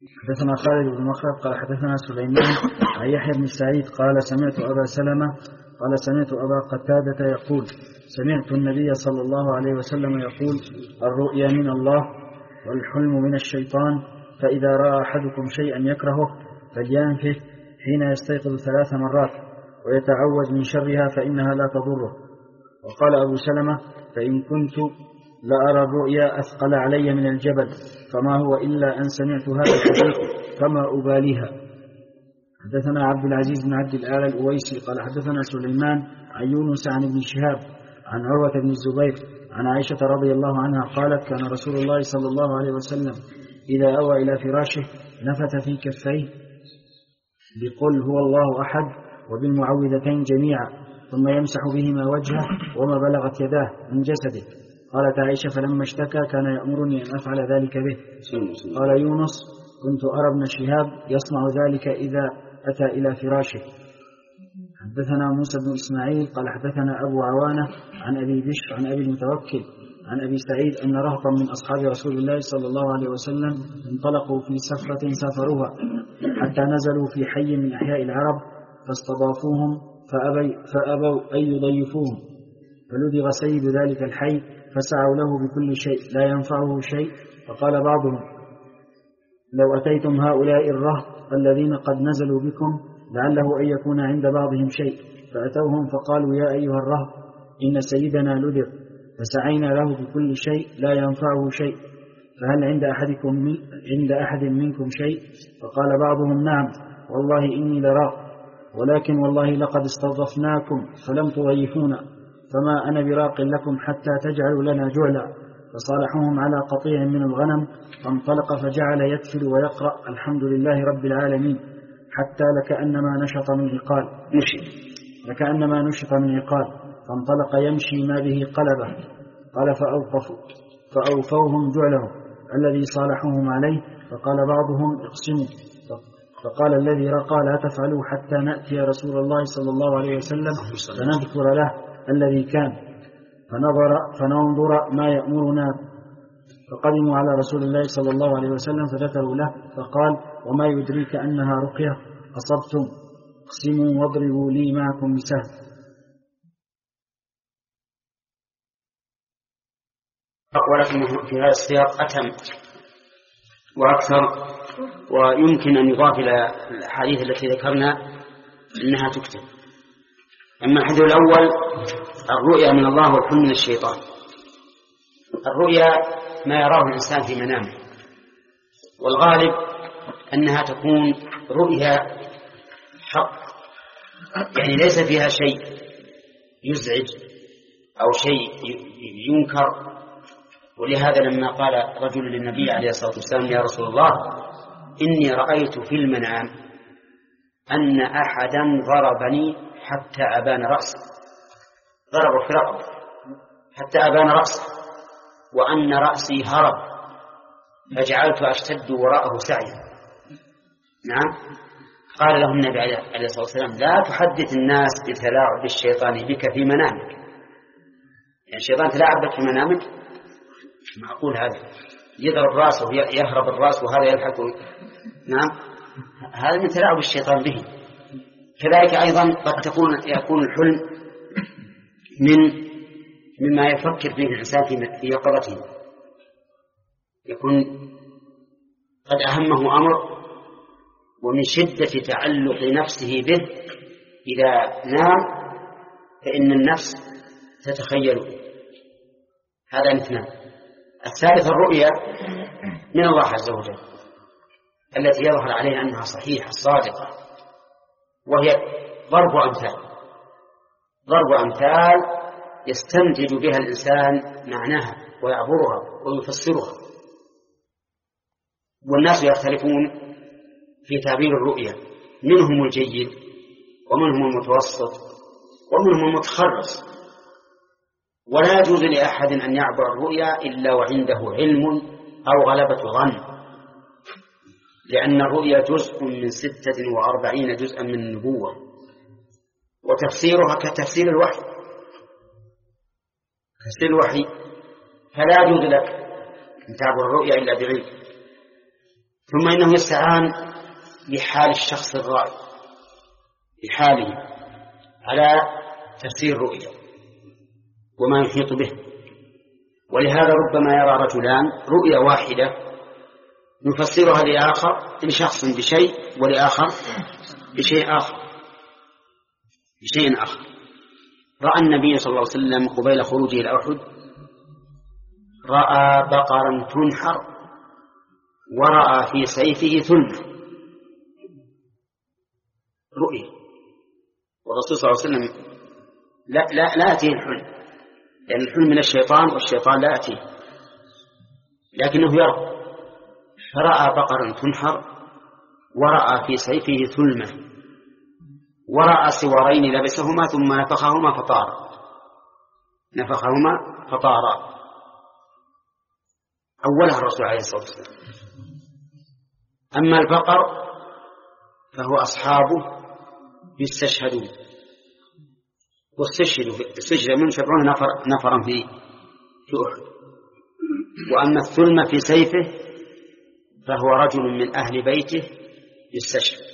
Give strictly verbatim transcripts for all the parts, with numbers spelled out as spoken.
حدثنا خالد بن مخلد قال حدثنا سليمان عن يحيى بن سعيد قال سمعت أبا سلمة قال سمعت أبا قتادة يقول سمعت النبي صلى الله عليه وسلم يقول الرؤيا من الله والحلم من الشيطان، فإذا رأى أحدكم شيئا يكرهه فلينفث حين يستيقظ ثلاث مرات ويتعوذ من شرها فإنها لا تضره. وقال أبو سلمة فإن كنت لأرى الرؤيا أثقل علي من الجبل فما هو إلا أن سمعت هذا الحديث فما أباليها. حدثنا عبد العزيز بن عبد الآلة الأويسي قال حدثنا سليمان عن يونس عن ابن شهاب عن عروة بن الزبير عن عائشة رضي الله عنها قالت كان رسول الله صلى الله عليه وسلم إذا أوى إلى فراشه نفث في كفيه بقل هو الله أحد وبالمعوذتين جميعا ثم يمسح بهما وجهه وما بلغت يداه من جسده. قالت عائشة فلما اشتكى كان يأمرني أن أفعل ذلك به. قال يونس كنت أرى ابن شهاب يصنع ذلك إذا أتى إلى فراشه. حدثنا موسى بن إسماعيل قال حدثنا أبو عوانة عن أبي بشر عن أبي المتوكل عن أبي سعيد أن رهطا من أصحاب رسول الله صلى الله عليه وسلم انطلقوا في سفرة سافروها حتى نزلوا في حي من أحياء العرب فاستضافوهم فأبي فأبوا أن يضيفوهم، فلدغ سيد ذلك الحي فسعوا له بكل شيء لا ينفعه شيء. فقال بعضهم لو أتيتم هؤلاء الرهط الذين قد نزلوا بكم لعله أن يكون عند بعضهم شيء، فأتوهم فقالوا يا أيها الرهط إن سيدنا لدغ، فسعينا له بكل شيء لا ينفعه شيء، فهل عند أحدكم من عند أحد منكم شيء؟ فقال بعضهم نعم والله إني لراق، ولكن والله لقد استضفناكم فلم تضيفونا، فما أنا براق لكم حتى تجعلوا لنا جعلا. فصالحوهم على قطيع من الغنم فانطلق فجعل يتفل ويقرأ الحمد لله رب العالمين حتى لكأنما نشط من عقال لكأنما نشط من عقال فانطلق يمشي ما به قلبه. قال فأوقفوا فأوفوهم جعلهم الذي صالحوهم عليه. فقال بعضهم اقسموا، فقال الذي رقى لا تفعلوا حتى نأتي رسول الله صلى الله عليه وسلم فنذكر له الذي كان فنظر فننظر ما يأمرنا. فقدموا على رسول الله صلى الله عليه وسلم فذكروا له فقال وما يدريك أنها رقية؟ أصبتم، اقسموا واضربوا لي معكم بسهم. ولكن في هذا السياق أتم وأكثر، ويمكن أن يضاف إلى الحديث التي ذكرنا أنها تكتب. أما الحديث الأول الرؤيا من الله والحلم من الشيطان. الرؤيا ما يراه الإنسان في منامه، والغالب أنها تكون رؤيا حق، يعني ليس فيها شيء يزعج أو شيء ينكر. ولهذا لما قال رجل للنبي عليه الصلاة والسلام يا رسول الله إني رأيت في المنام أن أحدا ضربني حتى أبان رأسي، ضرب في رقبتي حتى أبان رأسي وأن رأسي هرب فجعلت أشتد وراءه سعيا. نعم. قال له النبي عليه الصلاة والسلام لا تحدث الناس بتلاعب الشيطان بك في منامك، يعني الشيطان تلاعب بك في منامك؟ معقول هذا؟ يضرب رأسه يهرب الرأس وهذا يلحق. نعم، هذا من تلاعب الشيطان به. كذلك أيضا قد تكون يكون الحلم من مما يفكر فيه الإنسان في يقظته، يكون قد أهمه أمر ومن شدة تعلق نفسه به إذا نام فإن النفس تتخيل. هذا اثنان. الثالث الرؤيا من الله عز وجل التي يظهر عليها أنها صحيحة صادقة، وهي ضرب أمثال ضرب أمثال يستنتج بها الإنسان معناها ويعبرها ويفسرها. والناس يختلفون في تعبير الرؤيا، منهم الجيد ومنهم المتوسط ومنهم المتخرص، ولا يجوز لأحد أن يعبر الرؤيا إلا وعنده علم أو غلبة ظن، لأن الرؤيا جزء من ستة وأربعين جزءا من النبوة، وتفسيرها كتفسير الوحي تفسير الوحي فلا يجوز لك أن تعبر الرؤيا إلا بعلم. ثم إنه يستعان بحال الشخص الرائي بحاله على تفسير الرؤيا وما يحيط به. ولهذا ربما يرى رجلان رؤيا واحدة نفسرها لآخر لشخص بشيء ولآخر بشيء آخر بشيء آخر. رأى النبي صلى الله عليه وسلم قبيل خروجه إلى أحد رأى بقرا تنحر ورأى في سيفه ثلمة رؤيا، والرسول صلى الله عليه وسلم لا, لا, لا أتيه الحلم، لأن الحلم من الشيطان والشيطان لا أتيه، لكنه يرى. فرأى بقرا تنحر ورأى في سيفه ثلمة ورأى سوارين لبسهما ثم نفخهما فطار نفخهما فطارا. أولها الرسول عليه الصلاة والسلام. أما البقر فهو أصحابه يستشهدون واستشهدوا استشهد من سبعون نفر نفرا في في أحد. وأما الثلمة في سيفه فهو رجل من أهل بيته يستشهد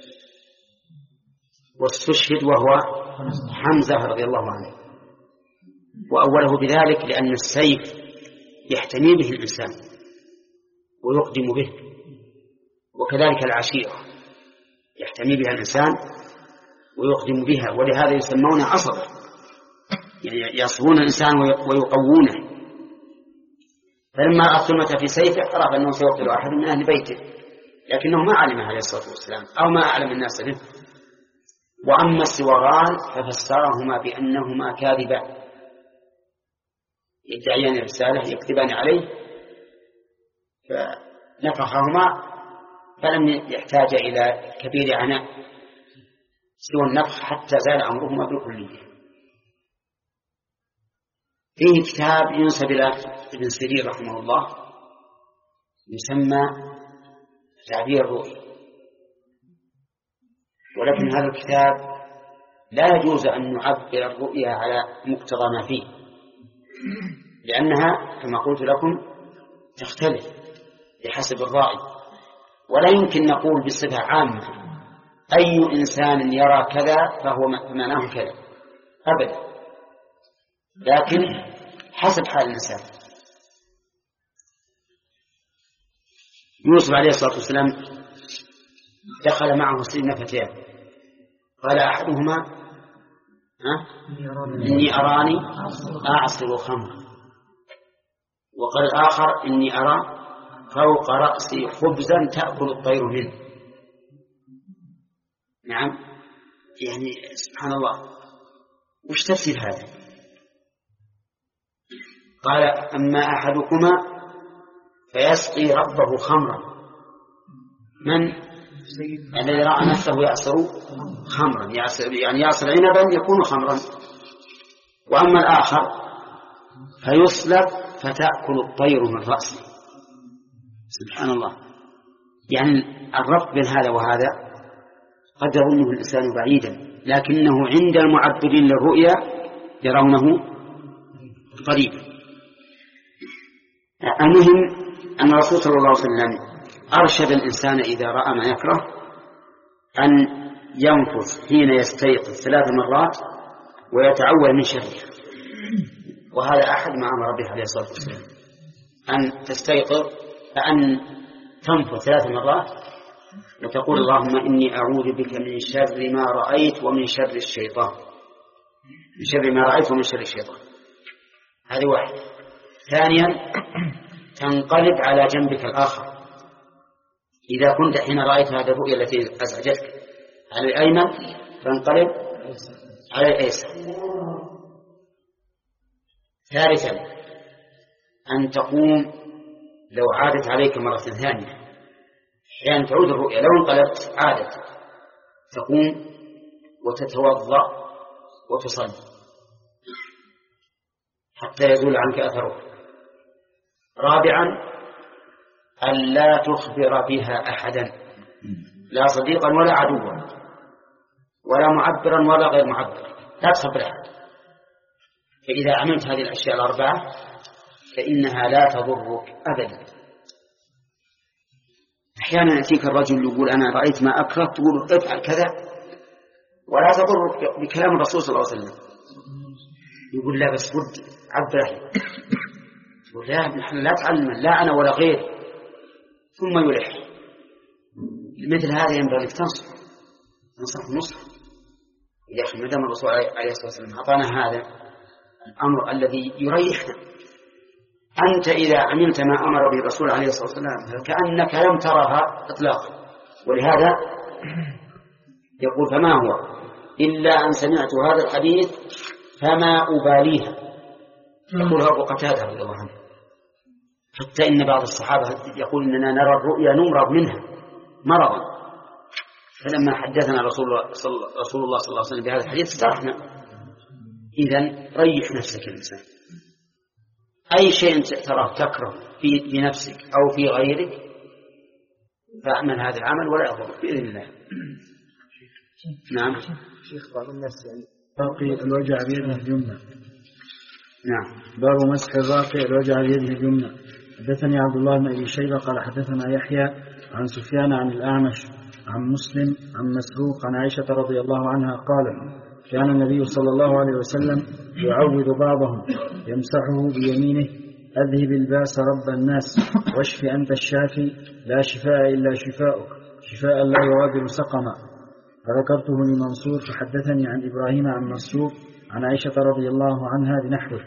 واستشهد وهو حمزة رضي الله عنه. وأوله بذلك لأن السيف يحتمي به الإنسان ويقدم به، وكذلك العشيرة يحتمي بها الإنسان ويقدم بها، ولهذا يسمون عصبة، يعني يصبون الإنسان ويقوونه. فلما رأى الثلمة في سيفه عرف أنه سيقتل أحد من أهل بيته، لكنه ما علم عليه الصلاة والسلام أو ما أعلم الناس به. وأما السواران ففسرهما بأنهما كاذبان يدعيان الرسالة يكذبان عليه فنفخهما، فلم يحتاج إلى كبير عناء سوى النفخ حتى زال أمرهما بالكلية. فيه كتاب ينسب إلى ابن سيرين رحمه الله يسمى تعبير الرؤيا، ولكن هذا الكتاب لا يجوز أن نعبر الرؤيا على مقتضى ما فيه، لأنها كما قلت لكم تختلف بحسب الرأي، ولا يمكن نقول بصفة عامة أي إنسان يرى كذا فهو معناه كذا أبدا، لكن حسب حال الإنسان. يوسف عليه الصلاة والسلام دخل معه سجن فتيان، قال أحدهما ها؟ إني أراني أعصر خمرا، وقال الآخر إني أرى فوق رأسي خبزا تأكل الطير منه. نعم، يعني سبحان الله، وش تفسير هذا؟ قال أما أحدكما فيسقي ربه خمرا، من الذي رأى نفسه يعصر خمرا، يعصر يعني يعصر عنبا يكون خمرا. وأما الآخر فيصلب فتأكل الطير من رأسه. سبحان الله، يعني الربط بين هذا وهذا قد يظنه الإنسان بعيدا، لكنه عند المعبرين للرؤيا يرونه قريبا. المهم أن الرسول صلى الله عليه وسلم أرشد الإنسان إذا رأى ما يكره أن ينفث حين يستيقظ ثلاث مرات ويتعوذ من شره، وهذا أحد ما أمر به عليه الصلاة والسلام، أن تستيقظ أن تنفث ثلاث مرات وتقول اللهم إني أعوذ بك من شر ما رأيت ومن شر الشيطان، من شر ما رأيت ومن شر الشيطان. هذه واحد. ثانيا تنقلب على جنبك الآخر إذا كنت حين رأيت هذه الرؤيا التي أزعجتك على الأيمن تنقلب على الأيسر. ثالثا أن تقوم لو عادت عليك مرة ثانية، يعني تعود الرؤيا لو انقلبت عادت، تقوم وتتوضأ وتصلي حتى يزول عنك أثره. رابعا أن لا تخبر بها أحدا، لا صديقا ولا عدوا ولا معبرا ولا غير معبر، لا تخبر أحد. فإذا عملت هذه الأشياء الأربعة فإنها لا تضرك أبدا. أحيانا يأتيك الرجل يقول أنا رأيت ما أكره، تقول افعل كذا ولا تضر بكلام الرسول صلى الله عليه وسلم. يقول لا بس ودي عبره، يقول لا نحن لا تعلم لا أنا ولا غير، ثم يلح. مثل هذا ينبغي أن تنصح نصح نصح يا أخي ما دام الرسول عليه الصلاة والسلام أعطانا هذا الأمر الذي يريحنا، أنت إذا عملت ما أمر به الرسول عليه الصلاة والسلام كأنك لم ترها إطلاقا. ولهذا يقول فما هو إلا أن سمعت هذا الحديث فما أباليها. يقول أبو قتادة رضي الله عنه حتى إن بعض الصحابة يقول إننا نرى الرؤيا نمرض منها مرضا. فلما حدثنا رسول الله صلى الله عليه وسلم بهذا الحديث استرحنا. إذن ريح نفسك الإنسان، أي شيء تراه تكره في بنفسك أو في غيرك فأعمل هذا العمل ولا يضر بإذن الله. نعم. شيخ بعض الناس يعني باقي الوجع بيده اليمنى. نعم. باب مسح الراقي الوجع بيده اليمنى. حدثني عبد الله بن أبي شيبة قال حدثنا يحيى عن سفيان عن الأعمش عن مسلم عن مسروق عن عائشة رضي الله عنها قال كان النبي صلى الله عليه وسلم يعوذ بعضهم يمسحه بيمينه أذهب الباس رب الناس واشف أنت الشافي لا شفاء إلا شفاؤك شفاء لا يغادر سقما. فذكرته لمنصور فحدثني عن إبراهيم عن مسروق عن عائشة رضي الله عنها بنحوه.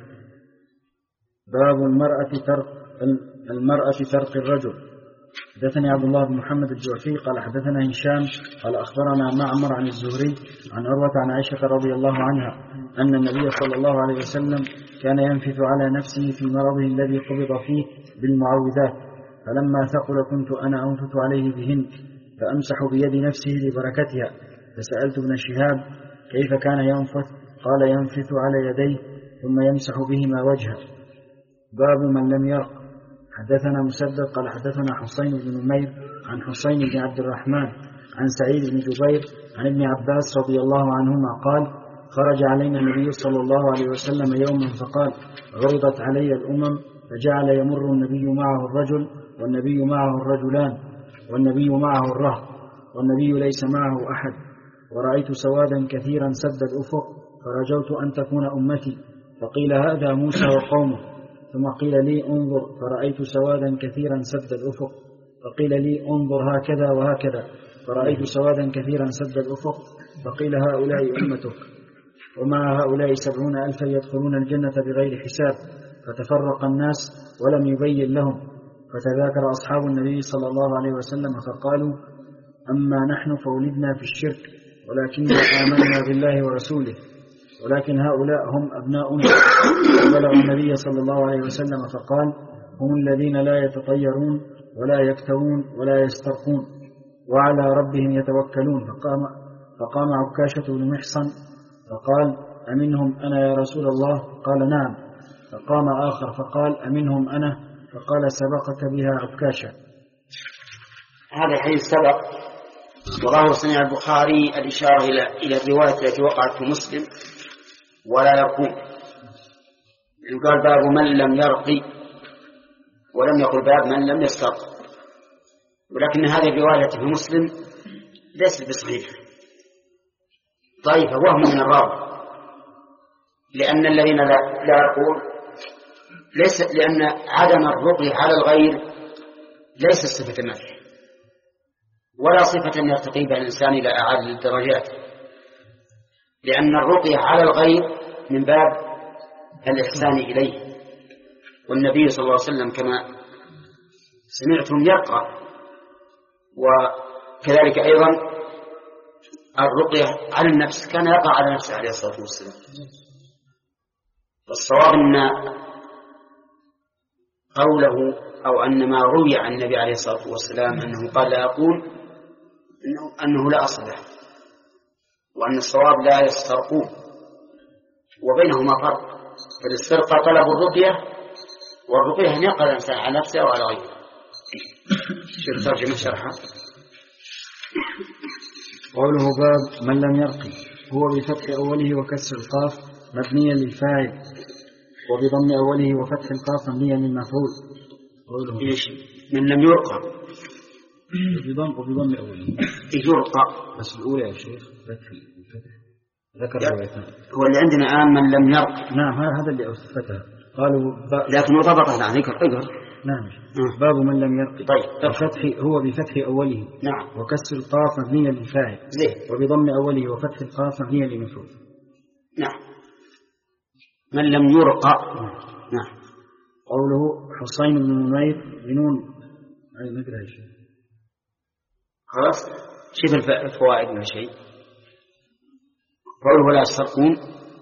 باب المرأة ترك المرأة ترك الرجل. حدثني عبد الله بن محمد الجعفي قال حدثنا هشام قال أخبرنا معمر عن الزهري عن عروة عن عائشة رضي الله عنها أن النبي صلى الله عليه وسلم كان ينفث على نفسه في مرضه الذي قبض فيه بالمعوذات، فلما ثقل كنت أنا أنفث عليه بهن فأمسح بيد نفسه لبركتها. فسألت ابن شهاب كيف كان ينفث؟ قال ينفث على يديه ثم يمسح بهما وجهه. باب من لم يرق. حدثنا مسدد قال حدثنا حسين بن نمير عن حسين بن عبد الرحمن عن سعيد بن جبير عن ابن عباس رضي الله عنهما قال خرج علينا النبي صلى الله عليه وسلم يوما فقال عرضت علي الأمم فجعل يمر النبي معه الرجل والنبي معه الرجلان والنبي معه الرهط والنبي ليس معه أحد، ورأيت سوادا كثيرا سد الأفق فرجوت أن تكون أمتي، فقيل هذا موسى وقومه. ثم قيل لي انظر فرأيت سوادا كثيرا سد الأفق، فقيل لي انظر هكذا وهكذا فرأيت سوادا كثيرا سد الأفق، فقيل هؤلاء أمتك ومع هؤلاء سبعون ألفا يدخلون الجنة بغير حساب. فتفرق الناس ولم يبين لهم، فتذاكر أصحاب النبي صلى الله عليه وسلم فقالوا أما نحن فولدنا في الشرك ولكننا آمنا بالله ورسوله، ولكن هؤلاء هم أبناؤنا. فبلغ النبي صلى الله عليه وسلم فقال هم الذين لا يتطيرون ولا يكتوون ولا يسترقون وعلى ربهم يتوكلون. فقام, فقام عكاشة بن محصن فقال أمنهم أنا يا رسول الله؟ قال نعم. فقام آخر فقال أمنهم أنا؟ فقال سبقك بها عكاشة. هذا الحديث سبق وظاهر صنيع البخاري الإشارة إلى إلى الرواية التي وقعت في مسلم ولا يرقون. قال باب من لم يرقي ولم يقل باب من لم يسترق، ولكن هذه الرواية في مسلم ليست بصحيحة ضعيفة وهم من الراوي، لأن الذين لا يرقون ليس لأن عدم الرقي على الغير ليس صفة مدح ولا صفة يرتقي بها الإنسان إلى أعلى الدرجات، لأن الرقي على الغير من باب الإحسان إليه. والنبي صلى الله عليه وسلم كما سمعتم يقرأ، وكذلك أيضا الرقية على النفس كان يقع على نفسه عليه الصلاة والسلام. والصواب أن قوله أو أن ما روي عن النبي عليه الصلاة والسلام أنه قال لا يقول إنه أنه لا أصل له، وأن الصواب لا يسترقون، وبينهما فرق. فالاسترقاء طلب الرقية، والرقية أن يقع الإنسان على نفسه وعلى غيره. شوف ترجمة شرحها. قوله باب من لم يرقي هو بفتح أوله وكسر القاف مبنيا للفاعل، وبضم أوله وفتح القاف مبنيا للمفعول. إيش من لم يرقى بضم وبضم أولي يرقى. بس الأولى يا شيخ فتح ذكر روايتان. هو اللي عندنا الآن من لم يرق. نعم هذا اللي أثبتها قالوا ب... لكن وضبط عن ذكر اقر. نعم باب من لم يرق. طيب الفتح هو بفتح أوله. نعم. وكسر القاف مبنية للفاعل. زين. وبضم أوله وفتح القاف مبنية للمفعول. نعم. من لم يرقى. نعم. قوله حسين بن نمير بنون أي نقرأ شيء. خلاص شوف الفوائد من شيء. قوله ولا يسترقون.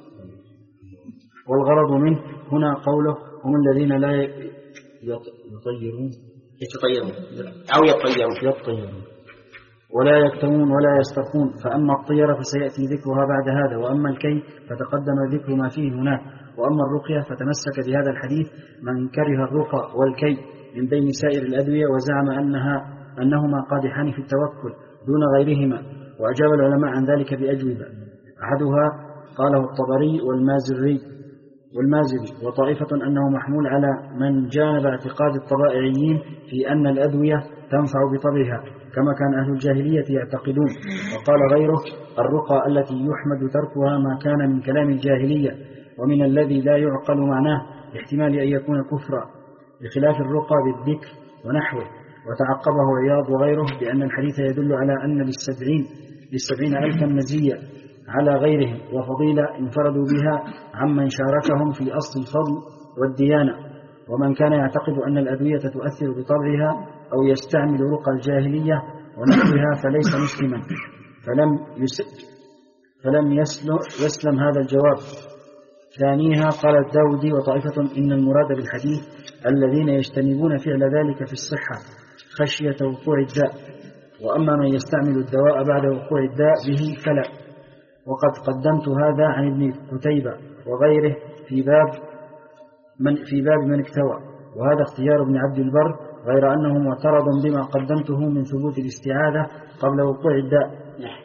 والغرض منه هنا قوله هم الذين لا يطيرون يتطيرون أو يطيرون يطيرون ولا يكتمون ولا يسترقون. فأما الطيرة فسيأتي ذكرها بعد هذا، وأما الكي فتقدم ذكر ما فيه هناك، وأما الرقية فتمسك بهذا الحديث من كره الرقى والكي من بين سائر الأدوية وزعم أنها أنهما قادحان في التوكل دون غيرهما، وأجاب العلماء عن ذلك بأجوبة. أحدها قاله الطبري والمازري والمازري وطائفة أنه محمول على من جانب اعتقاد الطبائعيين في أن الأدوية تنفع بطبعها كما كان أهل الجاهلية يعتقدون. وقال غيره الرقى التي يحمد تركها ما كان من كلام الجاهلية ومن الذي لا يعقل معناه احتمال أن يكون كفرا، بخلاف الرقى بالذكر ونحوه. وتعقبه عياض وغيره بأن الحديث يدل على أن للسبعين للسبعين ألفا مزية على غيرهم وفضيلة انفردوا بها عمن شاركهم في أصل الفضل والديانة. ومن كان يعتقد أن الأدوية تؤثر بطبعها أو يستعمل رقى الجاهلية ونحوها فليس مسلما. فلم, فلم يسلم, يسلم هذا الجواب. ثانيها قال الداودي وطائفة إن المراد بالحديث الذين يجتنبون فعل ذلك في الصحة خشية وقوع الداء، وأما من يستعمل الدواء بعد وقوع الداء به فلا. وقد قدمت هذا عن ابن قتيبة وغيره في باب من في باب من اكتوى، وهذا اختيار ابن عبد البر، غير أنه معترض بما قدمته من ثبوت الاستعاذة قبل وقوع الداء. نعم.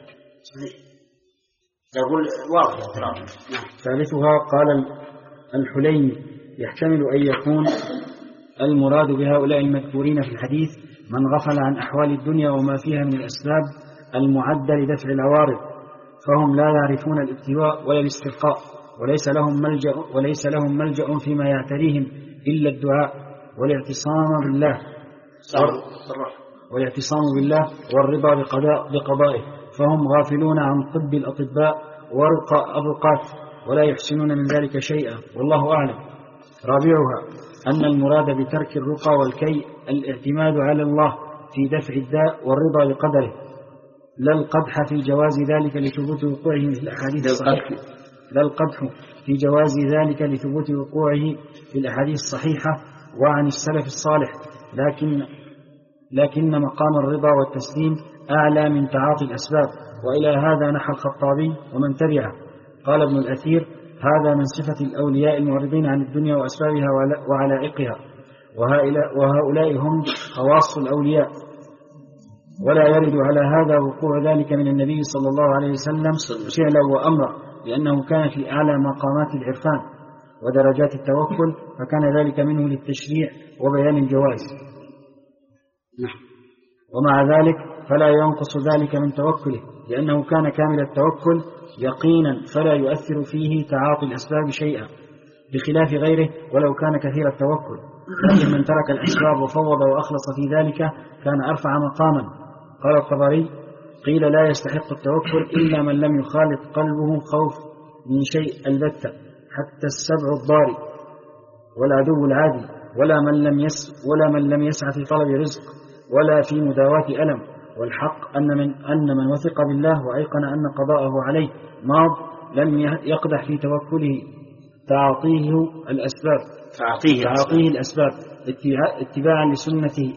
يقول واضح اعتراض. ثالثها قال الحليمي يحتمل أن يكون المراد بهؤلاء المذكورين في الحديث من غفل عن أحوال الدنيا وما فيها من الأسباب المعدة لدفع العوارض، فهم لا يعرفون الابتواء ولا الاسترقاء، وليس لهم ملجأ وليس لهم ملجأ فيما يعتريهم إلا الدعاء والاعتصام بالله والاعتصام بالله والرضا بقضاء بقضائه، فهم غافلون عن طب الأطباء ورقى الرقات ولا يحسنون من ذلك شيئا، والله أعلم. رابعها أن المراد بترك الرقى والكي الاعتماد على الله في دفع الداء والرضا بقدره، لا القدح في جواز ذلك لثبوت وقوعه في الأحاديث الصحيحة لا القدح في جواز ذلك لثبوت وقوعه في الأحاديث الصحيحة وعن السلف الصالح، لكن لكن مقام الرضا والتسليم أعلى من تعاطي الأسباب، وإلى هذا نحى الخطابي ومن تبعه. قال ابن الأثير هذا من صفة الأولياء المعرضين عن الدنيا وأسبابها وعلائقها، وهؤلاء هم خواص الأولياء، ولا يرد على هذا وقوع ذلك من النبي صلى الله عليه وسلم فعلا وأمرا، لأنه كان في أعلى مقامات العرفان ودرجات التوكل، فكان ذلك منه للتشريع وبيان الجواز. ومع ذلك فلا ينقص ذلك من توكله، لأنه كان كامل التوكل يقينا فلا يؤثر فيه تعاطي الأسباب شيئا، بخلاف غيره ولو كان كثير التوكل. لكن من ترك الأسباب وفوض وأخلص في ذلك كان أرفع مقاما. قال الطبري قيل لا يستحق التوكل إلا من لم يخالط قلبه خوف من شيء البتة، حتى السبع الضاري والعدو العادي، ولا من لم يس ولا من لم يسعى في طلب رزق ولا في مداواة ألم. والحق أن من أن من وثق بالله وأيقن أن قضاءه عليه ماض لم يقدح في توكله تعاطيه الأسباب تعاطيه, تعاطيه الأسباب اتباعا لسنته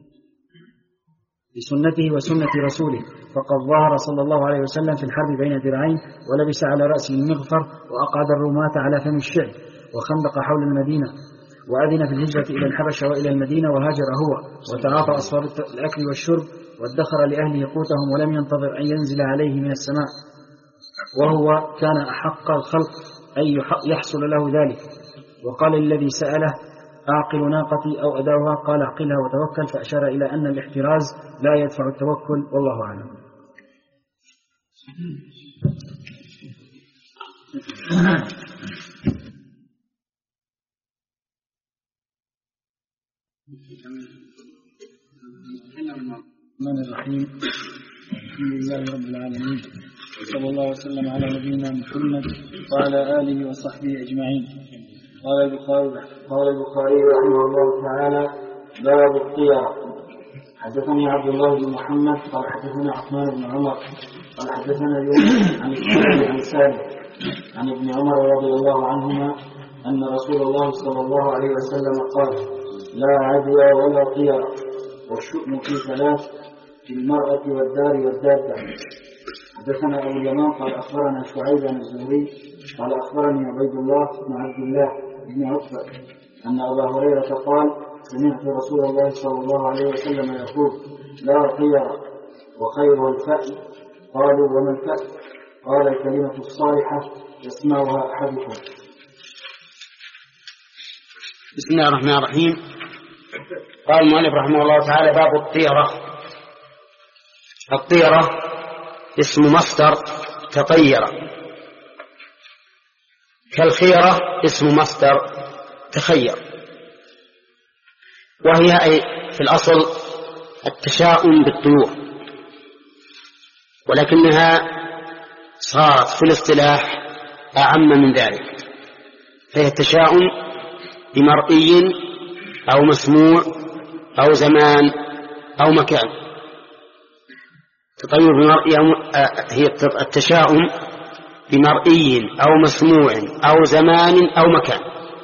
لسنته وسنة رسوله. فقد ظهر صلى الله عليه وسلم في الحرب بين ذراعين، ولبس على رأسه المغفر، وأقعد الرماة على فم الشعب، وخندق حول المدينة، وأذن في الهجرة إلى الحبشة وإلى المدينة، وهاجر هو، وتعاطى أسباب الأكل والشرب، وادخر لأهله قوتهم، ولم ينتظر أن ينزل عليه من السماء، وهو كان أحق الخلق أن يحصل له ذلك. وقال الذي سأله أعقل ناقتي أو أداوها؟ قال اعقلها وتوكل، فأشار إلى أن الاحتراز لا يدفع التوكل، والله أعلم. الرحمن الرحيم. الحمد لله رب العالمين، صلى الله وسلم على نبينا محمد وعلى آله وصحبه أجمعين. قال البخاري قال البخاري رحمه الله تعالى: باب الطيرة. حدثني عبد الله بن محمد قال حدثنا عثمان بن عمر قال حدثنا يونس عن الشعبي عن سالم عن ابن عمر رضي الله عنهما أن رسول الله صلى الله عليه وسلم قال: لا عدوى ولا طيرة، والشؤم في ثلاث: في المرأة والدار والدابة. حدثنا أبو اليمان قال أخبرنا شعيب عن الزهري قال أخبرني عبيد الله بن عبد الله بن عتبة أن أبا هريرة قال: سمعت رسول الله صلى الله عليه وسلم يقول: لا طيرة وخير الفأل. قالوا: وما الفأل؟ قال: الكلمة الصالحة يسمعها أحدكم. بسم الله الرحمن الرحيم. قال المؤلف رحمه الله تعالى: باب الطيرة. الطيرة اسم مصدر تطير، كالخيرة اسم مصدر تخير، وهي أي في الأصل التشاؤم بالطيور، ولكنها صارت في الاصطلاح أعم من ذلك، فهي التشاؤم بمرئي أو مسموع أو زمان أو مكان. تطير بمرئي هي التشاؤم بمرئي أو مسموع أو زمان أو مكان.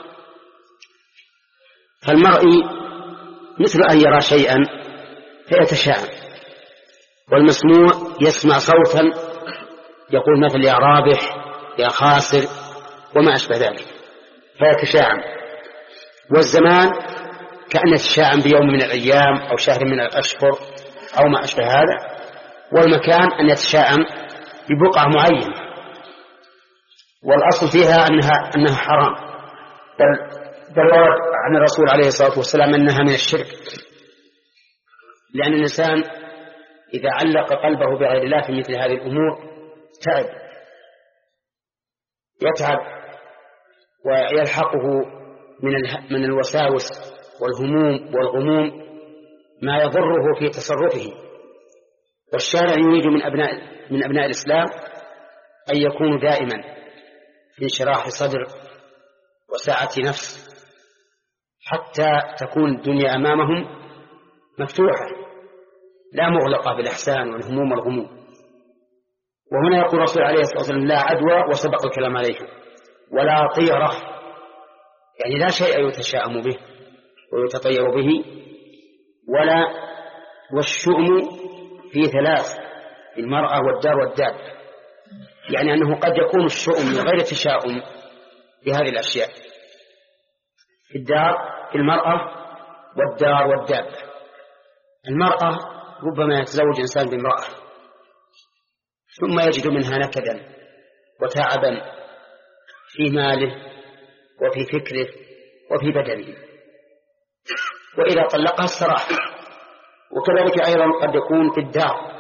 فالمرئي مثل أن يرى شيئا فيتشاءم، والمسموع يسمع صوتا يقول مثل يا رابح يا خاسر وما أشبه ذلك فيتشاءم. والزمان كأن يتشاءم بيوم من الأيام أو شهر من الأشهر أو ما أشبه هذا. والمكان أن يتشاءم ببقعة معينة، والأصل فيها أنها, أنها حرام، بل بل ورد عن الرسول عليه الصلاة والسلام أنها من الشرك، لأن الإنسان إذا علق قلبه بغير الله في مثل هذه الأمور تعب يتعب ويلحقه من من الوساوس والهموم والغموم ما يضره في تصرفه. والشارع يريد من أبناء من أبناء الإسلام أن يكونوا دائما في انشراح صدر وسعة نفس، حتى تكون الدنيا أمامهم مفتوحة لا مغلقة بالإحسان والهموم والغموم. وهنا يقول الرسول عليه الصلاة والسلام: لا عدوى، وسبق الكلام عليه، ولا طيرة، يعني لا شيء يتشاءم به ويتطير به. ولا والشؤم في ثلاث: المرأة والدار والداب، يعني أنه قد يكون الشؤم من غير تشاؤم بهذه الأشياء. في الدار في المرأة والدار والداب. المرأة ربما يتزوج إنسان بامرأة ثم يجد منها نكدا وتعبا في ماله وفي فكره وفي بدنه، وإذا طلقها استراح. وكذلك أيضا قد يكون في الدار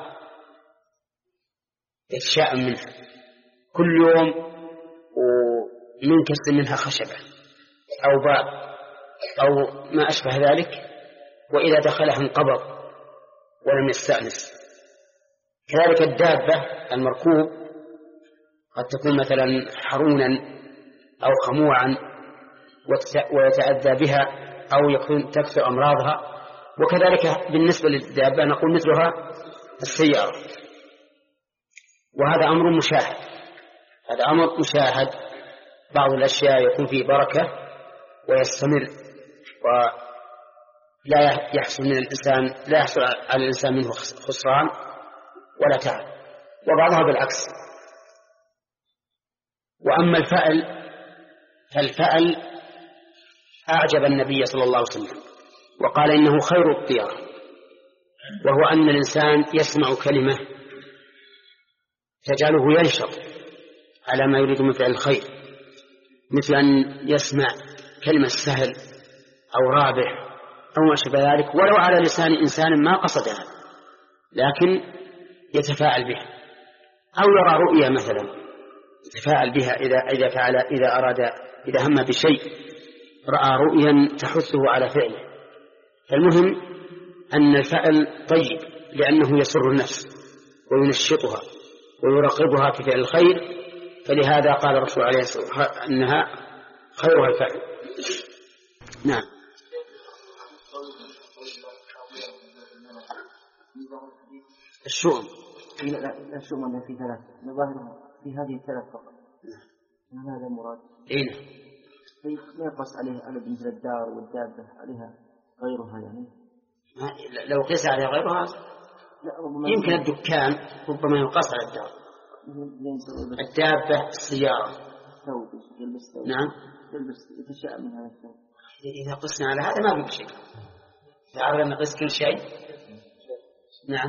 يتشاءم منها كل يوم ومن كسر منها خشبة أو باب أو ما أشبه ذلك، وإذا دخلها انقبض ولم يستأنس. كذلك الدابة المركوب قد تكون مثلا حرونا أو خموعا ويتأذى بها أو يكون تكثر أمراضها. وكذلك بالنسبة للدابة نقول مثلها السيارة. وهذا أمر مشاهد، هذا أمر مشاهد. بعض الأشياء يكون فيه بركة ويستمر ولا يحصل من الإنسان لا يحصل على الإنسان منه خسران ولا تعب، وبعضها بالعكس. وأما الفأل فالفأل أعجب النبي صلى الله عليه وسلم وقال إنه خير الطيرة، وهو أن الإنسان يسمع كلمة تجعله ينشط على ما يريد من فعل الخير، مثل أن يسمع كلمة سهل أو رابح أو ما شابه ذلك، ولو على لسان إنسان ما قصدها لكن يتفاعل بها، أو يرى رؤيا مثلا يتفاعل بها إذا إذا فعل إذا أراد إذا هم بشيء رأى رؤيا تحثه على فعله. فالمهم أن الفعل طيب لأنه يسر النفس وينشطها ويرغبها في فعل الخير، فلهذا قال الرسول عليه الصلاة والسلام أنها خيرها الفعل. نعم. الشؤم لا الشؤم في ثلاث مظاهر في هذه الثلاث فقط. هذا المراد. إيه. لا يقص عليها أبد مثل الدار والدابة عليها غيرها يعني. لو قيس عليها غيرها يمكن الدكان ربما يقص على الدار. الدابة السيارة. ثوب يلبس ثوب. نعم. يلبس يتشاء من هذا الثوب. إذا قسنا على هذا ما في شيء. تعرف أن نقيس كل شيء. نعم.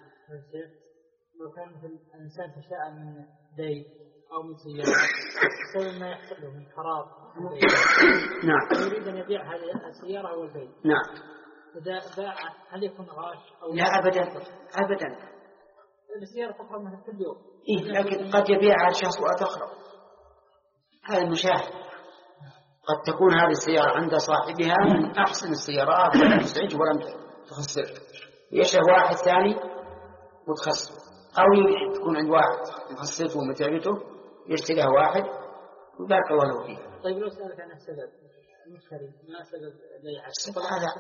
لو كان الإنسان تشاء من دين أو من سيارة سبب ما يحصل له من خراب نعم يريد أن يبيع هذه السيارة أو البيت. نعم. إذا باع هل يكون غاش أو لا أبدا أبدا. السيارة تخرب منها كل يوم. إيه لكن قد يبيعها شخص وتخرب، هذا المشاهد. قد تكون هذه السيارة عند صاحبها من أحسن السيارات ولم تزعج ولم تخسر، يشرب واحد ثاني وتخسر، أو تكون عند واحد مخسرته ومتعبته يشتريها واحد وبارك الله له فيه. طيب لو سألك عن السبب المشتري ما سبب بيع هذا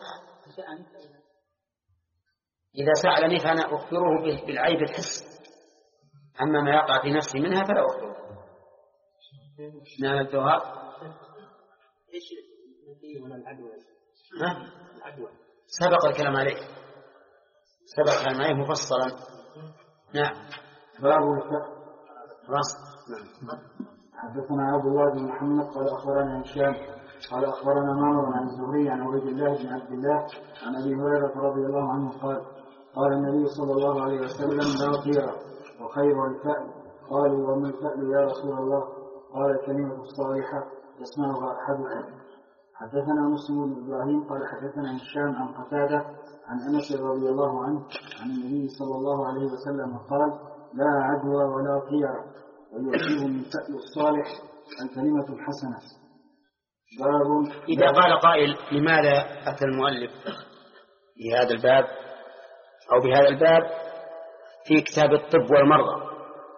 إذا سألني فأنا أخبره بالعيب الحسي، أما ما يقع في نفسي منها فلا أخبره. نعم الجواب. إيش النتيجة ولا العدوى؟ ها؟ العدوى. سبق الكلام عليه، سبق الكلام عليه مفصلا. نعم. باب خلاص. نعم. حدثنا عبد الله بن محمد قال أخبرنا هشام قال أخبرنا معمر عن الزهري عن عبيد الله بن عبد الله عن أبي هريرة رضي الله عنه قال قال النبي صلى الله عليه وسلم لا خير وخير الفأل. قالوا وما الفأل يا رسول الله؟ قال الكلمة الصالحة يسمعها أحدكم. حدثنا مسلم بن إبراهيم قال حدثنا هشام عن قتادة عن أنس رضي الله عنه عن النبي صلى الله عليه وسلم قال لا عدوى ولا طيرة ويؤتيه من فأل الصالح الكلمة الحسنة. باب إذا قال قائل لماذا أتى المؤلف بهذا الباب أو بهذا الباب في كتاب الطب والمرضى،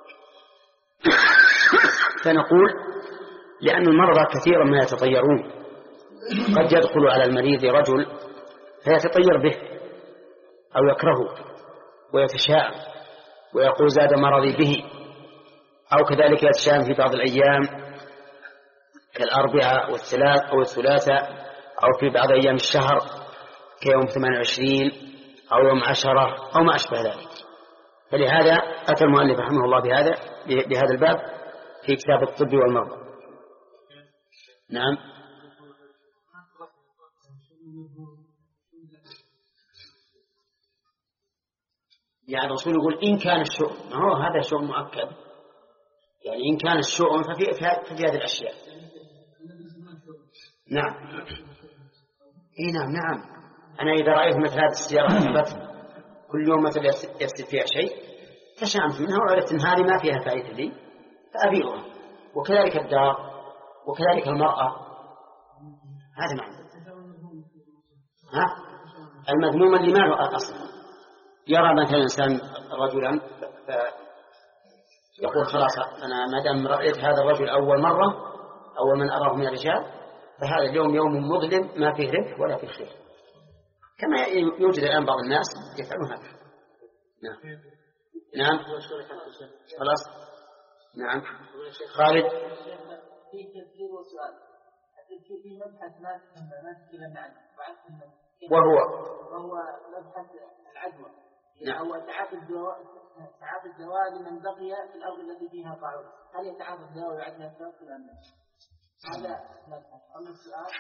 فنقول لأن المرضى كثيرا ما يتطيرون، قد يدخل على المريض رجل فيتطير به أو يكرهه ويتشاءم ويقول زاد مرضي به، أو كذلك يتشاءم في بعض الأيام كالأربعاء والثلاث أو الثلاثاء، أو في بعض أيام الشهر كيوم ثمان وعشرين أو يوم عشرة أو ما أشبه ذلك. فلهذا أتى المؤلف رحمه الله بهذا بهذا الباب في كتاب الطب والمرضى. نعم. يعني الرسول يقول إن كان الشؤم، ما هو هذا شؤم مؤكد، يعني إن كان الشؤم ففي في هذه الأشياء. نعم. إيه نعم نعم. أنا إذا رأيت مثل هذه السيارة كل يوم مثل يصير فيها شيء فشأمت منها وعرفت إن هذه ما فيها فائدة لي فأبيعها، وكذلك الدار وكذلك المرأة. هذا معنى. ها؟ المذموم اللي ما له أصل. يرى مثلا إنسان رجلا يقول خلاص أنا ما دام رأيت هذا الرجل أول مرة أول من أراه من الرجال فهذا اليوم يوم مظلم ما فيه ربح ولا فيه خير، كما يوجد الآن بعض الناس يفعلون هذا. نعم نعم خلاص. نعم خالد. في تفكير وسؤال التفكير في مبحث ما ما تكلمنا عنه وهو وهو مبحث العدوى. نعم. هو تعاطي الدواء تعاطي الدواء لمن بقي في الأرض التي فيها طاعون، هل يتعاطى الدواء ويعدها الفرق ولا لا؟ هذا مبحث. أما السؤال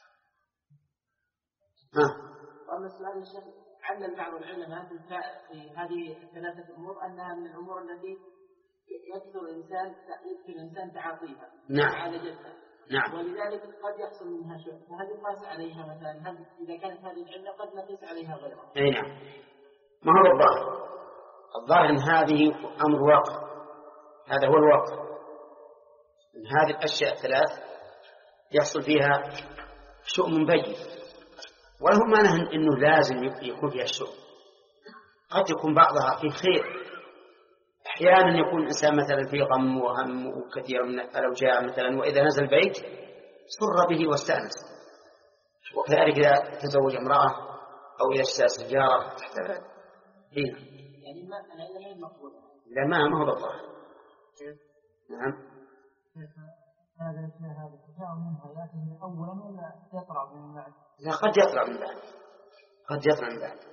ها أما السؤال الشيخ علل بعض العلماء في هذه الثلاثة أمور أنها من الأمور التي يكثر الإنسان يكثر الإنسان تعاطيها. نعم. معالجتها. نعم. ولذلك قد يحصل منها شيء، فهل يقاس عليها مثلا؟ هل إذا كانت هذه العلة قد نقيس عليها غيرها؟ أي نعم. ما هو الظاهر؟ الظاهر أن هذه أمر واقع، هذا هو الواقع، أن هذه الأشياء الثلاث يحصل فيها شؤم بين، وله معنى أنه لازم يكون فيها الشؤم، قد يكون بعضها في خير. أحيانا يكون الإنسان مثلا في غم وهم وكثير من الأوجاع مثلا، وإذا نزل بيت سر به واستأنس. وكذلك إذا تزوج امرأة أو إذا اشترى سيارة تحت هنا، يعني ما أنا غير مقبول. لا ما ما هو بالظاهر. نعم. هذا الشيء هذا جاء من حياته أولا ولا يطلع من بعد؟ لا قد يطلع من بعد، قد يطلع من بعد،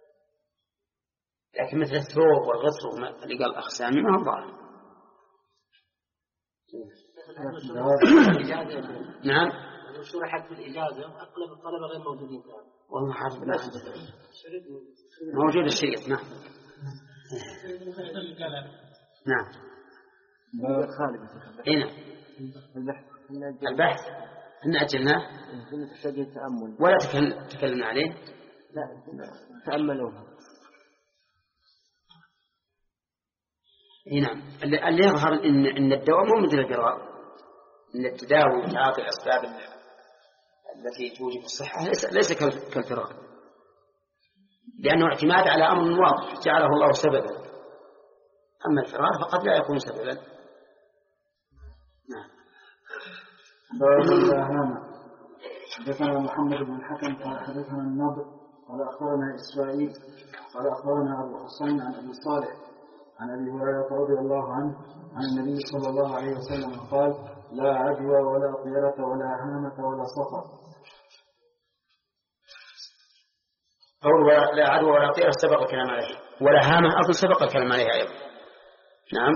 لكن مثل الثوب والغصر اللي قال أخسامي ما هو ظاهر. نعم. شرحت في الإجازة أغلب الطلبة غير موجودين فيها. والله حاسب لا موجود الشريط. نعم. نعم. هنا البحث إن أجلناه ولا تكلمنا عليه. لا تأملوها. نعم. اللي يظهر إن إن الدواء مو مثل الفراغ، إن التداوي وتعاطي الأسباب التي توجب الصحة ليس ليس كالفراغ، لأنه اعتماد على أمر واضح جعله الله سببا، أما الفراغ فقد لا يكون سببا. نعم. حدثنا محمد بن الحكم قال حدثنا النضر قال أخبرنا إسرائيل قال أخبرنا أبو حسين عن أبي صالح عن أبي هريرة رضي الله عنه عن النبي صلى الله عليه وسلم قال لا عدوى ولا طيرة ولا هامة ولا صفر. قول لا عدوى ولا طيرة سبق الكلام عليه، ولا هامة أصلا سبق الكلام عليها أيضا. نعم.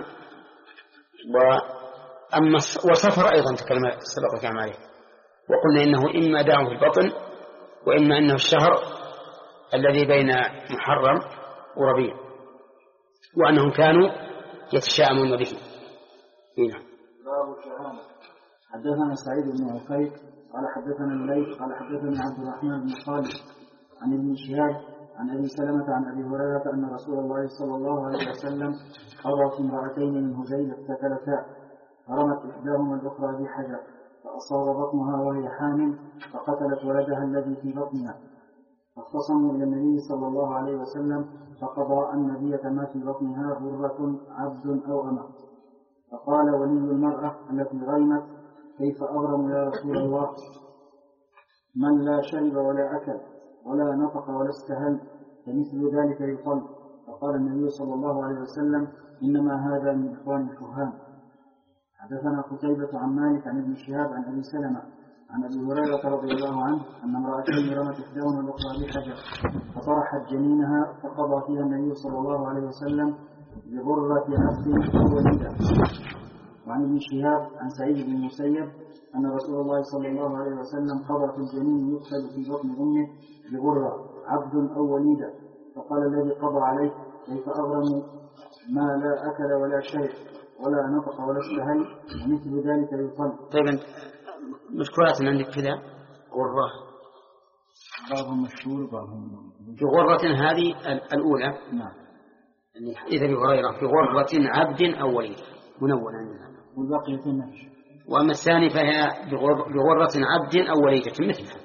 وأما وصفر أيضا تكلم سبق الكلام عليه، وقلنا إنه إما داع في البطن وإما إنه الشهر الذي بين محرم وربيع، وأنهم كانوا يتشاءمون به. هنا باب الشهامة. حدثنا سعيد بن عفيف قال حدثنا الليث قال حدثنا عبد الرحمن بن خالد عن ابن شهاب عن أبي سلمة عن أبي هريرة أن رسول الله صلى الله عليه وسلم قضى في امرأتين من هذيل اقتتلتا، فرمت إحداهما الأخرى بحجر فأصاب بطنها وهي حامل فقتلت ولدها الذي في بطنها، فاختصموا إلى النبي صلى الله عليه وسلم فقضى أن دية ما في بطنها غرة عبد أو أمة. فقال ولي المرأة التي غيمت كيف أغرم يا رسول الله من لا شرب ولا أكل ولا نطق ولا استهل فمثل ذلك يطل. فقال النبي صلى الله عليه وسلم إنما هذا من إخوان الكهان. حدثنا قتيبة عن مالك عن ابن شهاب عن أبي سلمة عن أبي هريرة رضي الله عنه أن امرأتين رمت إحداهما الأخرى بحجر فطرحت جنينها فقضى فيها النبي صلى الله عليه وسلم بغرة عبد وليدة. وعن ابن شهاب عن سعيد بن المسيب أن رسول الله صلى الله عليه وسلم قضى في الجنين يقتل في بطن أمه بغرة عبد أو وليدة. فقال الذي قضى عليه كيف أغرم ما لا أكل ولا شرب ولا نطق ولا استهل ومثل ذلك يطل. طيب مشكورات عندك كذا غرة بعضهم مشهور بعضهم في غرة هذه الأولى. نعم. إذا بغيرة في غرة عبد أو وليدة منونة عندنا، والبقية في النفس. وأما الثاني فهي بغرة عبد أو وليدة مثلها.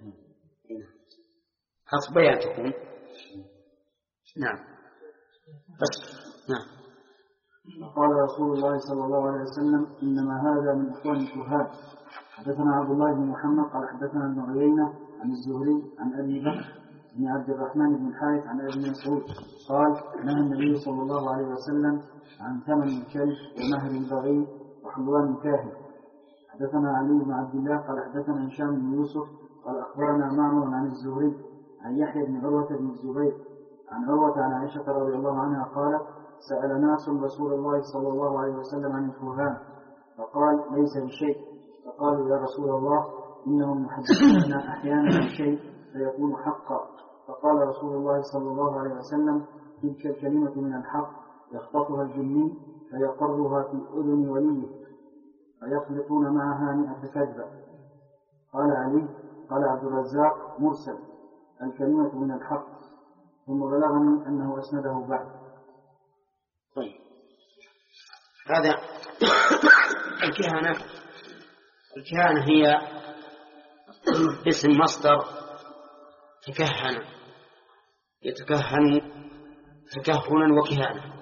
حسب بيان تكون. نعم. بس نعم. قال رسول الله صلى الله عليه وسلم إنما هذا من إخوان الكهان. حدثنا عبد الله بن محمد قال حدثنا ابن عيينة عن الزهري عن أبي بكر بن عبد الرحمن بن الحارث عن أبي مسعود قال نهى النبي صلى الله عليه وسلم عن ثمن الكلب ومهر البغي وحلوان الكاهن. حدثنا علي بن عبد الله قال حدثنا هشام بن يوسف قال أخبرنا معمر عن الزهري عن يحيى بن عروة بن الزبير عن عروة عن عائشة رضي الله عنها قالت سأل ناس رسول الله صلى الله عليه وسلم عن الكهان فقال ليس بشيء. فقالوا يا رسول الله إنهم يحدثون أحيانا بشيء فيكون حقا. فقال رسول الله صلى الله عليه وسلم تلك الكلمة من الحق يخطفها الجنين فيقرها في أذن وليه أيخلطون معها مئة كذبة؟ قال علي قال عبد الرزاق مرسل، الكلمة من الحق، ثم بلغني أنه أسنده بعد. طيب هذا الكهانة. الكهانة هي اسم مصدر تكهن، يتكهن تكهنا وكهانة.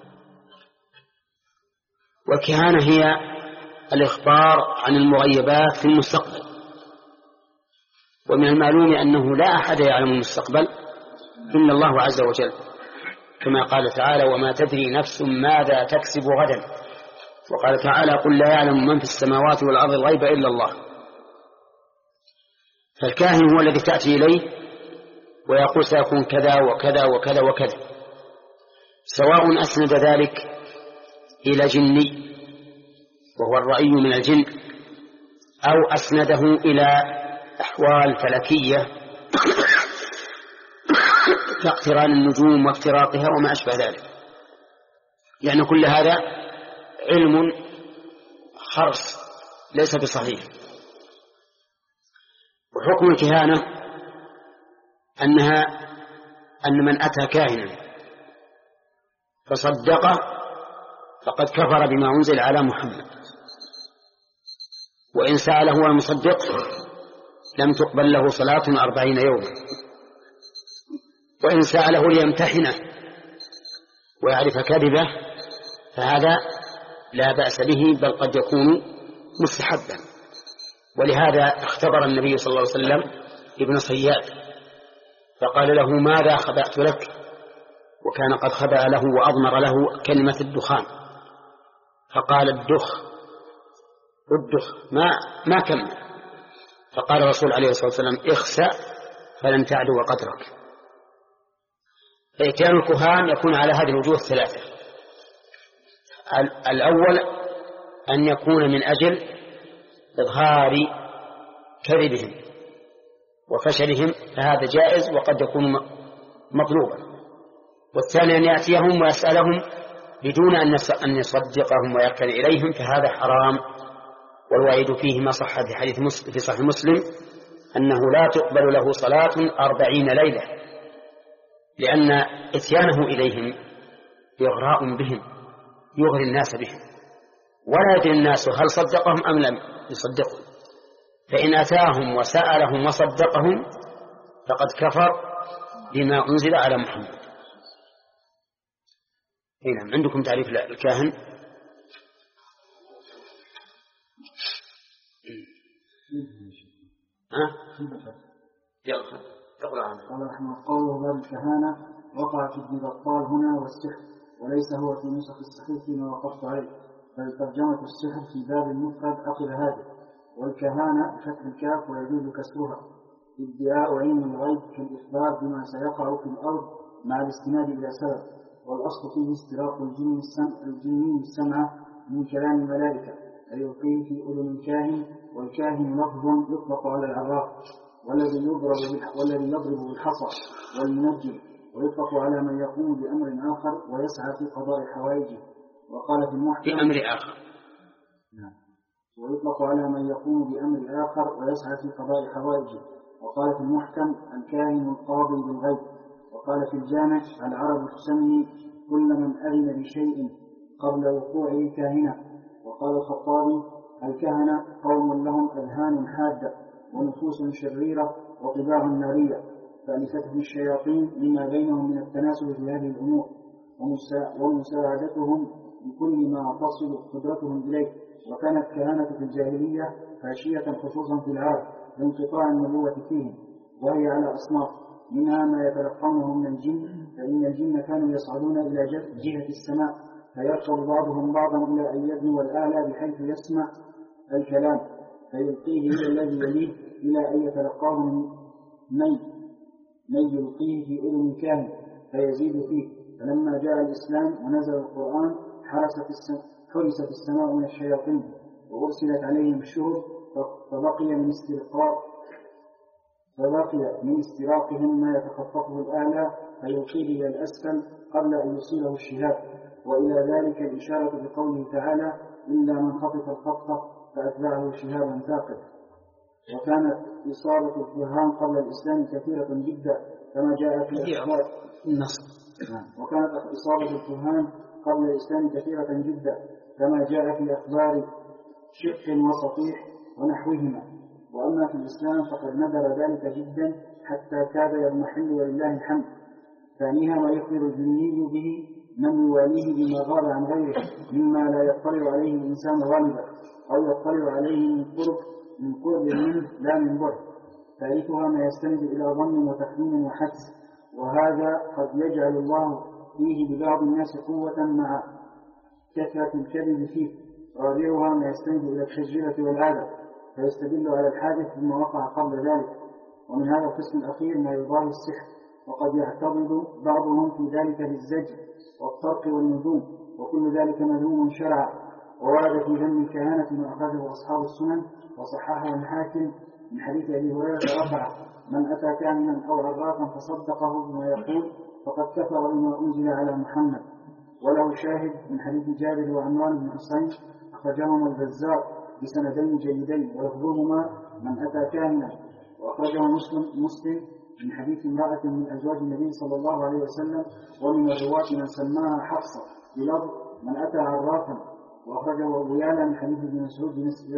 والكهانة هي الإخبار عن المغيبات في المستقبل، ومن المعلوم أنه لا أحد يعلم المستقبل إلا الله عز وجل، كما قال تعالى وما تدري نفس ماذا تكسب غدا، وقال تعالى قل لا يعلم من في السماوات والأرض الغيب إلا الله. فالكاهن هو الذي تأتي إليه ويقول سيكون كذا وكذا وكذا وكذا، سواء أسند ذلك إلى جني وهو الرأي من الجن، أو أسنده إلى أحوال فلكية كاقتران النجوم وافتراقها وما أشبه ذلك، يعني كل هذا علم خرص ليس بصحيح. وحكم الكهانة أنها أن من أتى كاهنا فصدقه فقد كفر بما أنزل على محمد، وإن سأله المصدق لم تقبل له صلاة أربعين يوما، وإن سأله ليمتحنه ويعرف كذبه فهذا لا بأس به، بل قد يكون مستحبا. ولهذا اختبر النبي صلى الله عليه وسلم ابن صياد فقال له ماذا خبأت لك، وكان قد خبأ له وأضمر له كلمة الدخان، فقال الدخ الدخ ما, ما كمل، فقال الرسول عليه الصلاة والسلام اخسأ فلن تعدو قدرك. فإتيان الكهان يكون على هذه الوجوه الثلاثة. الأول أن يكون من أجل إظهار كذبهم وفشلهم، فهذا جائز وقد يكون مطلوبا. والثاني أن يأتيهم ويسألهم بدون أن يصدقهم ويركن إليهم، فهذا حرام، والوعيد فيه ما صح في حديث مسلم في صحيح مسلم أنه لا تقبل له صلاة أربعين ليلة، لأن إتيانه إليهم إغراء بهم، يغري الناس بهم، ولا يدري الناس هل صدقهم أم لم يصدقهم. فإن أتاهم وسألهم وصدقهم فقد كفر بما أنزل على محمد. هنا عندكم تعريف الكاهن؟ ها؟ يلا تقرأ عنه. قال رحمه قوله باب الكهانة وقع في ابن بطال هنا والسحر، وليس هو في نسخ الصحيح فيما وقفت عليه، بل ترجمة السحر في باب المفرد عقب هذا. والكهانة فتح الكاف ويجوز كسرها، ادعاء علم الغيب كالإخبار بما سيقع في الأرض مع الاستناد إلى سبب، والأصل فيه استراق الجن الجنين السمع من كلام الملائكة أيلقيه في أذن الكاهن، والكاهن لفظ يطلق على العراف والذي يضرب والذي يضرب بالحصى والمنجم، ويطلق على من يقوم بأمر آخر ويسعى في قضاء حوائجه. وقال في المحكم بأمر آخر نعم. ويطلق على من يقوم بأمر آخر ويسعى في قضاء حوائجه. وقال في المحكم الكاهن القاضي بالغيب. وقال في الجامع العرب تسمي كل من أذن بشيء قبل وقوعه كاهنا. وقال الخطابي الكهنة قوم لهم أذهان حادة ونفوس شريرة وطباع نارية، فألفتهم الشياطين مما بينهم من التناسل في هذه الأمور ومساعدتهم بكل ما تصل قدرتهم إليه. وكانت كهنة في الجاهلية فاشية خصوصا في العرب لانقطاع النبوة فيهم، وهي على أصناف، منها ما يتلقونه من الجن، فإن الجن كانوا يصعدون إلى جهة السماء فيركب بعضهم بعضا إلى أن يدنو الأعلى بحيث يسمع الكلام فيلقيه إلى الذي يليه إلى أن يتلقاه من من يلقيه في أذن الكاهن فيزيد فيه. فلما جاء الإسلام ونزل القرآن حرست السماء من الشياطين وأرسلت عليهم الشهب، فبقي من استرقاء فبقي من استراقهم ما يتخطفه الأعلى فيلقيه إلى الأسفل قبل أن يصيبه الشهاب. وإلى ذلك الإشارة بقوله تعالى إلا من خطف الخطة فأتبعه شهابا ثاقب. وكانت إصابة الكهان قبل الإسلام كثيرة جدا كما جاء في أخبار النص. وكانت إصابة الكهان قبل الإسلام كثيرة جدا كما جاء في أخبار شق وصفيح ونحوهما. وأما في الإسلام فقد ندر ذلك جدا حتى كاد يضمحل ولله الحمد. ثانيها ما يخبر الجني به من يواليه بما غاب عن غيره مما لا يطلع عليه الإنسان غالبا أو يطلع عليه من قرب من قرب منه لا من بعد. ثالثها ما يستند إلى ظن وتخمين وحدس، وهذا قد يجعل الله فيه ببعض الناس قوة مع كثرة الكذب فيه. رابعها ما يستند إلى التجربة والعادة فيستدل على الحادث بما وقع قبل ذلك. ومن هذا القسم الأخير ما يضاهي السحر، وقد يعتضد بعضهم في ذلك بالزجر والطرق والنجوم، وكل ذلك مذموم شرعا. وورد في ذم الكهانة ما أخرجه أصحاب السنن وصححه الحاكم من حديث أبي هريرة رفعه: من أتى كاهنا أو عرافا فصدقه بما يقول فقد كفر بما أنزل على محمد. وله شاهد من حديث جابر وعمران بن حسين أخرجهما البزار بسندين جيدين ولفظهما من أتى كاهنا. وأخرجه مسلم مسلم من حديث امرأة من أزواج النبي صلى الله عليه وسلم ومن الرواة من سماها حفصة بلفظ من أتى عرافا. وأخرجه أبو يعلى من حديث ابن مسعود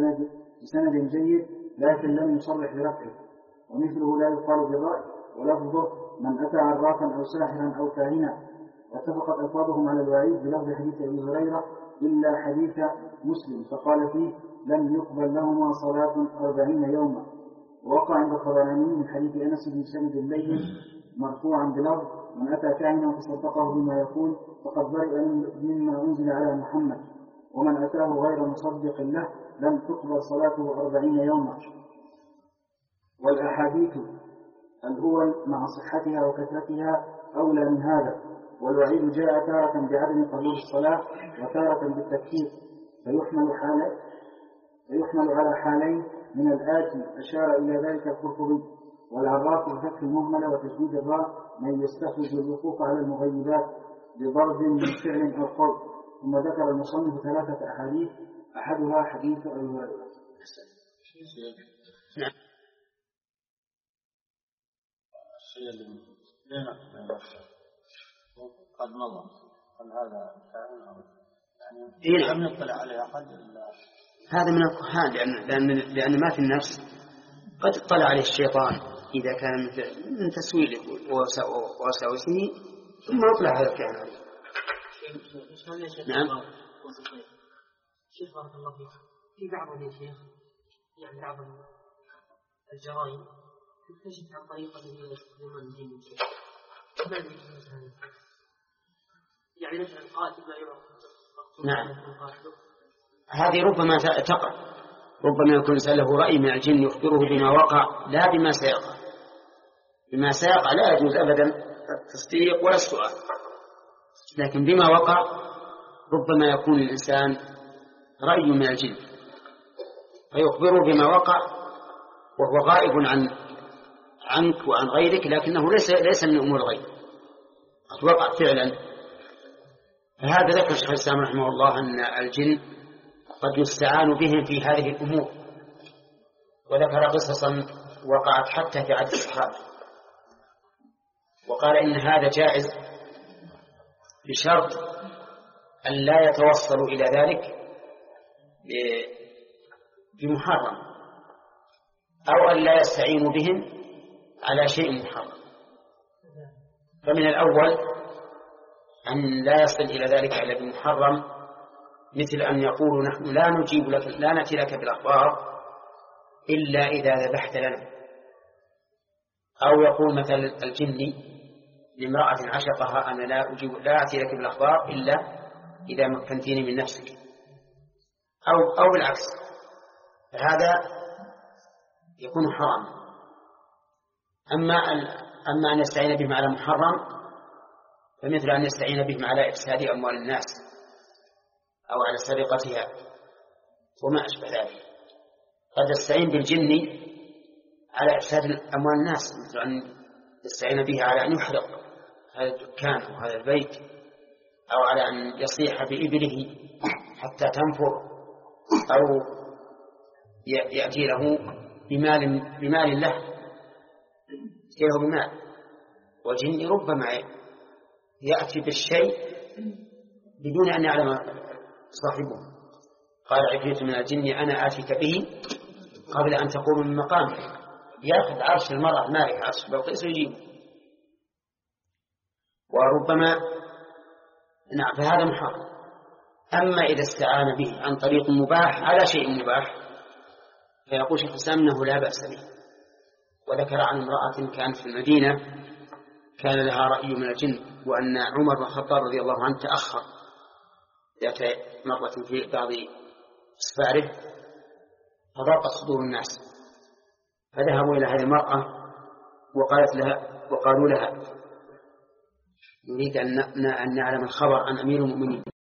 بسند جيد لكن لم يصرح برفعه، ومثله لا يقال بالرأي، ولفظه من أتى عرافا أو ساحرا أو كاهنا. واتفقت ألفاظهم على الوعيد بلفظ حديث أبي هريرة إلا حديث مسلم فقال فيه لم يقبل لهما صلاة أربعين يوما. ووقع عند الطبراني من حديث أنس بن سند الليل مرفوعا بلفظ من أتى كاهنا فصدقه بما يقول فقد برئ مما أنزل على محمد، ومن أتاه غير مصدق له لم تقبل صلاته أربعين يوما. والأحاديث الأول مع صحتها وكثرتها أولى من هذا. والوعيد جاء تارة بعدم قبول الصلاة وتارة بالتكفير، فيحمل, حال فيحمل على حالين من الآتي أشار إلى ذلك القرطبي. والعراف بفتح المهملة وتشديد الراء من يستخرج الوقوف على المغيبات بضرب من فعل أو قول. ثم ذكر المصنف ثلاثة أحاديث أحدها حديث أبي هريرة. نعم. الشيء اللي بينك قد مضى قال هذا كائن أو يعني لم يطلع عليه أحد إلا هذا من الكهان، لأن, لأن, لأن ما في النفس قد اطلع عليه الشيطان إذا كان من تسويله ووساوسه ثم يطلع هذا الكائن عليه. نعم. شيخ بارك الله فيك، في بعض يا شيخ يعني بعض الجرائم تكتشف عن طريقة الذين يستخدمون الدين الشيخ. ما ادري مثلا يعني مثلا قاتل ما يعرف. نعم. هذه ربما تقع، ربما يكون له رأي من الجن يخبره بما وقع لا بما سيقع. بما سيقع لا يجوز أبدا التصديق ولا السؤال، لكن بما وقع ربما يكون الإنسان رأي من الجن فيخبره بما وقع وهو غائب عن عنك وعن غيرك، لكنه ليس ليس من أمور الغيب، قد وقع فعلا. فهذا ذكر الشيخ الإسلام رحمه الله أن الجن قد يستعان بهم في هذه الأمور، وذكر قصصا وقعت حتى في عهد الصحابة، وقال إن هذا جائز بشرط أن لا يتوصلوا إلى ذلك بمحرم أو أن لا يستعينوا بهم على شيء محرم. فمن الأول أن لا يصل إلى ذلك إلا بمحرم، مثل أن يقولوا نحن لا نجيب لك لا نأتي لك بالأخبار إلا إذا ذبحت لنا، أو يقول مثل الجن لامرأة عشقها أنا لا أجيب لا أتي لك بالأخبار إلا إذا مكنتيني من نفسك، أو أو بالعكس، هذا يكون حرام. أما أما أن يستعين بهم على محرم فمثل أن يستعين بهم على إفساد أموال الناس أو على سرقتها وما أشبه ذلك. قد يستعين بالجن على إفساد أموال الناس، مثل أن يستعين به على أن يحرق هذا الدكان أو هذا البيت، أو على أن يصيح بإبله حتى تنفر، أو يأتي له بمال, بمال له يأتي له بمال. والجن ربما يأتي بالشيء بدون أن يعلم صاحبه. قال عفريت من الجن أنا آتيك به قبل أن تقوم من مقامك. يأخذ عرش المرأة مالك عرش بلقيس ويجيبه. وربما نعم فهذا محرم. أما إذا استعان به عن طريق مباح على شيء مباح فيقول شيخ الإسلام أنه لا بأس به. وذكر عن امرأة كانت في المدينة كان لها رأي من الجن، وأن عمر بن الخطاب رضي الله عنه تأخر ذات مرة في بعض أسفاره فضاقت صدور الناس، فذهبوا إلى هذه المرأة وقالت لها وقالوا لها نريد أن نعلم الخبر عن أمير المؤمنين